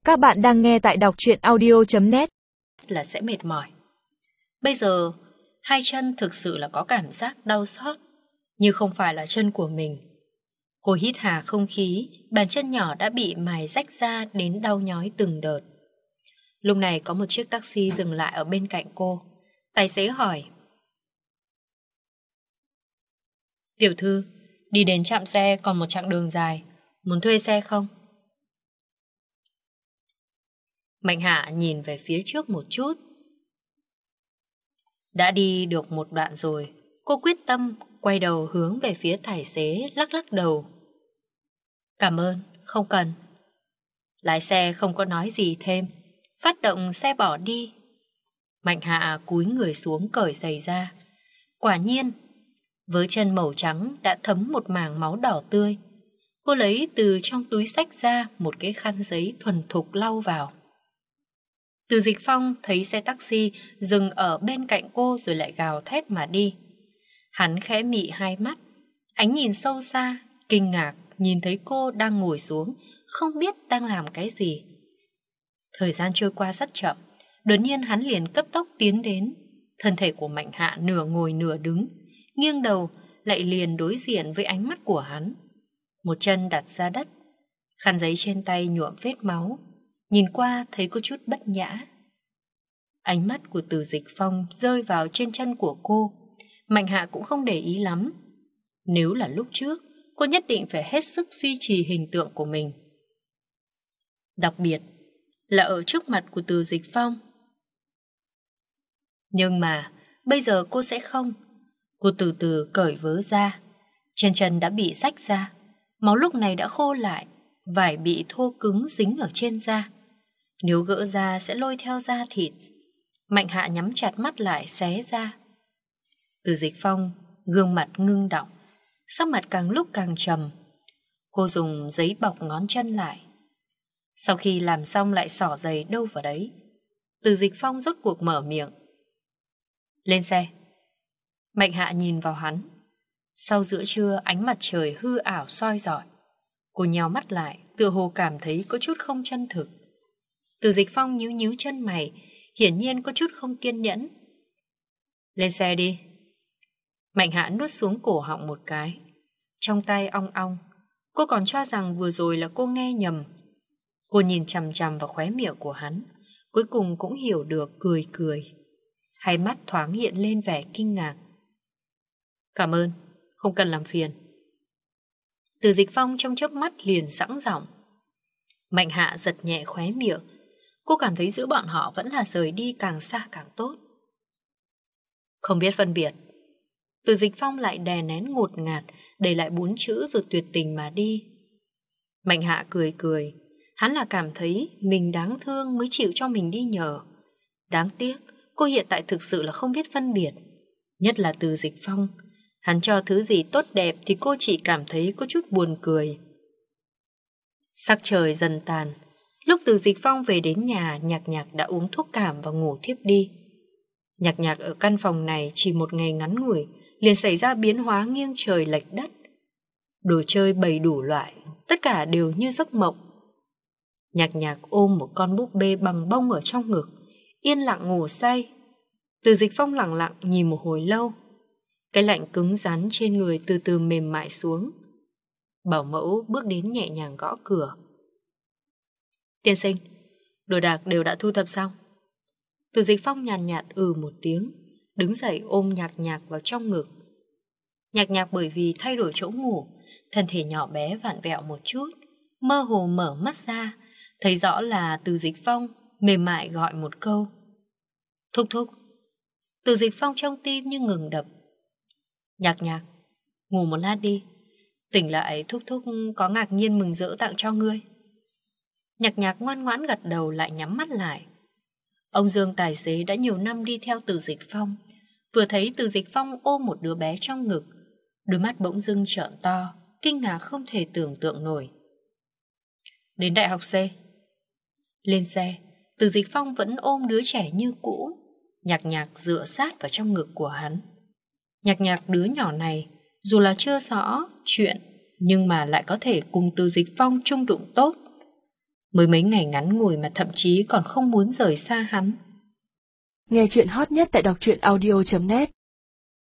Các bạn đang nghe tại đọc truyện audio.net. Là sẽ mệt mỏi. Bây giờ, hai chân thực sự là có cảm giác đau xót, nhưng không phải là chân của mình. Cô hít hà không khí, bàn chân nhỏ đã bị mài rách ra đến đau nhói từng đợt. Lúc này có một chiếc taxi dừng lại ở bên cạnh cô. Tài xế hỏi: "Tiểu thư, đi đến trạm xe còn một chặng đường dài, muốn thuê xe không?" Mạnh Hạ nhìn về phía trước một chút. Đã đi được một đoạn rồi, cô quyết tâm quay đầu hướng về phía tài xế, lắc lắc đầu. "Cảm ơn, không cần." Lái xe không có nói gì thêm, phát động xe bỏ đi. Mạnh Hạ cúi người xuống cởi giày ra. Quả nhiên, vớ chân màu trắng đã thấm một mảng máu đỏ tươi. Cô lấy từ trong túi xách ra một cái khăn giấy thuần thục lau vào. Từ Dịch Phong thấy xe taxi dừng ở bên cạnh cô rồi lại gào thét mà đi. Hắn khẽ mị hai mắt, ánh nhìn sâu xa, kinh ngạc nhìn thấy cô đang ngồi xuống, không biết đang làm cái gì. Thời gian trôi qua rất chậm, đột nhiên hắn liền cấp tốc tiến đến. Thân thể của Mạnh Hạ nửa ngồi nửa đứng, nghiêng đầu lại liền đối diện với ánh mắt của hắn. Một chân đặt ra đất, khăn giấy trên tay nhuộm vết máu, nhìn qua thấy có chút bất nhã. Ánh mắt của Từ Dịch Phong rơi vào trên chân của cô. Mạnh Hạ cũng không để ý lắm. Nếu là lúc trước, cô nhất định phải hết sức duy trì hình tượng của mình. Đặc biệt là ở trước mặt của Từ Dịch Phong. Nhưng mà bây giờ cô sẽ không. Cô từ từ cởi vớ ra. Trên chân đã bị rách ra, máu lúc này đã khô lại, vải bị thô cứng dính ở trên da. Nếu gỡ ra sẽ lôi theo da thịt. Mạnh Hạ nhắm chặt mắt lại xé ra. Từ Dịch Phong gương mặt ngưng đọng, sắc mặt càng lúc càng trầm. Cô dùng giấy bọc ngón chân lại. Sau khi làm xong lại xỏ giày đâu vào đấy. Từ Dịch Phong rốt cuộc mở miệng: "Lên xe." Mạnh Hạ nhìn vào hắn. Sau giữa trưa ánh mặt trời hư ảo soi rọi, cô nheo mắt lại, tựa hồ cảm thấy có chút không chân thực. Từ Dịch Phong nhíu nhíu chân mày, hiển nhiên có chút không kiên nhẫn. "Lên xe đi." Mạnh Hạ nuốt xuống cổ họng một cái, trong tay ong ong. Cô còn cho rằng vừa rồi là cô nghe nhầm. Cô nhìn chằm chằm vào khóe miệng của hắn, cuối cùng cũng hiểu được, cười cười. Hai mắt thoáng hiện lên vẻ kinh ngạc. "Cảm ơn, không cần làm phiền." Từ Dịch Phong trong chớp mắt liền sẵn giọng. Mạnh Hạ giật nhẹ khóe miệng. Cô cảm thấy giữa bọn họ vẫn là rời đi càng xa càng tốt. "Không biết phân biệt." Từ Dịch Phong lại đè nén ngột ngạt, để lại 4 chữ rồi tuyệt tình mà đi. Mạnh Hạ cười cười. Hắn là cảm thấy mình đáng thương mới chịu cho mình đi nhờ. Đáng tiếc, cô hiện tại thực sự là không biết phân biệt. Nhất là Từ Dịch Phong. Hắn cho thứ gì tốt đẹp thì cô chỉ cảm thấy có chút buồn cười. Sắc trời dần tàn. Lúc Từ Dịch Phong về đến nhà, Nhạc Nhạc đã uống thuốc cảm và ngủ thiếp đi. Nhạc Nhạc ở căn phòng này chỉ một ngày ngắn ngủi liền xảy ra biến hóa nghiêng trời lệch đất. Đồ chơi bày đủ loại, tất cả đều như giấc mộng. Nhạc Nhạc ôm một con búp bê bằng bông ở trong ngực, yên lặng ngủ say. Từ Dịch Phong lặng lặng nhìn một hồi lâu. Cái lạnh cứng rắn trên người từ từ mềm mại xuống. Bảo mẫu bước đến nhẹ nhàng gõ cửa. "Tiên sinh, đồ đạc đều đã thu thập xong." Từ Dịch Phong nhàn nhạt một tiếng, đứng dậy ôm Nhạc Nhạc vào trong ngực. Nhạc Nhạc bởi vì thay đổi chỗ ngủ, thân thể nhỏ bé vặn vẹo một chút, mơ hồ mở mắt ra, thấy rõ là Từ Dịch Phong, mềm mại gọi một câu: "Thúc thúc." Từ Dịch Phong trong tim như ngừng đập. "Nhạc Nhạc, ngủ một lát đi, tỉnh lại thúc thúc có ngạc nhiên mừng rỡ tặng cho ngươi." Nhạc Nhạc ngoan ngoãn gật đầu lại nhắm mắt lại. Ông Dương tài xế đã nhiều năm đi theo Từ Dịch Phong, vừa thấy Từ Dịch Phong ôm một đứa bé trong ngực, đôi mắt bỗng dưng trợn to, kinh ngạc không thể tưởng tượng nổi. Đến đại học C. Lên xe, Từ Dịch Phong vẫn ôm đứa trẻ như cũ. Nhạc Nhạc dựa sát vào trong ngực của hắn. Nhạc Nhạc đứa nhỏ này, dù là chưa rõ chuyện, nhưng mà lại có thể cùng Từ Dịch Phong chung đụng tốt. Mới mấy ngày ngắn ngủi mà thậm chí còn không muốn rời xa hắn. Nghe chuyện hot nhất tại đọc truyện audio.net